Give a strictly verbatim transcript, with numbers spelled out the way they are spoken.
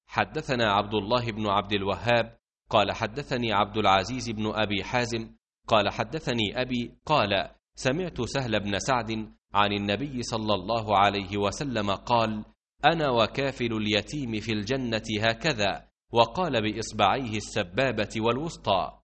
حدثنا عبد الله بن عبد الوهاب قال حدثني عبد العزيز بن أبي حازم قال حدثني أبي قال سمعت سهل بن سعد عن النبي صلى الله عليه وسلم قال: أنا وكافل اليتيم في الجنة هكذا، وقال بإصبعيه السبابة والوسطى.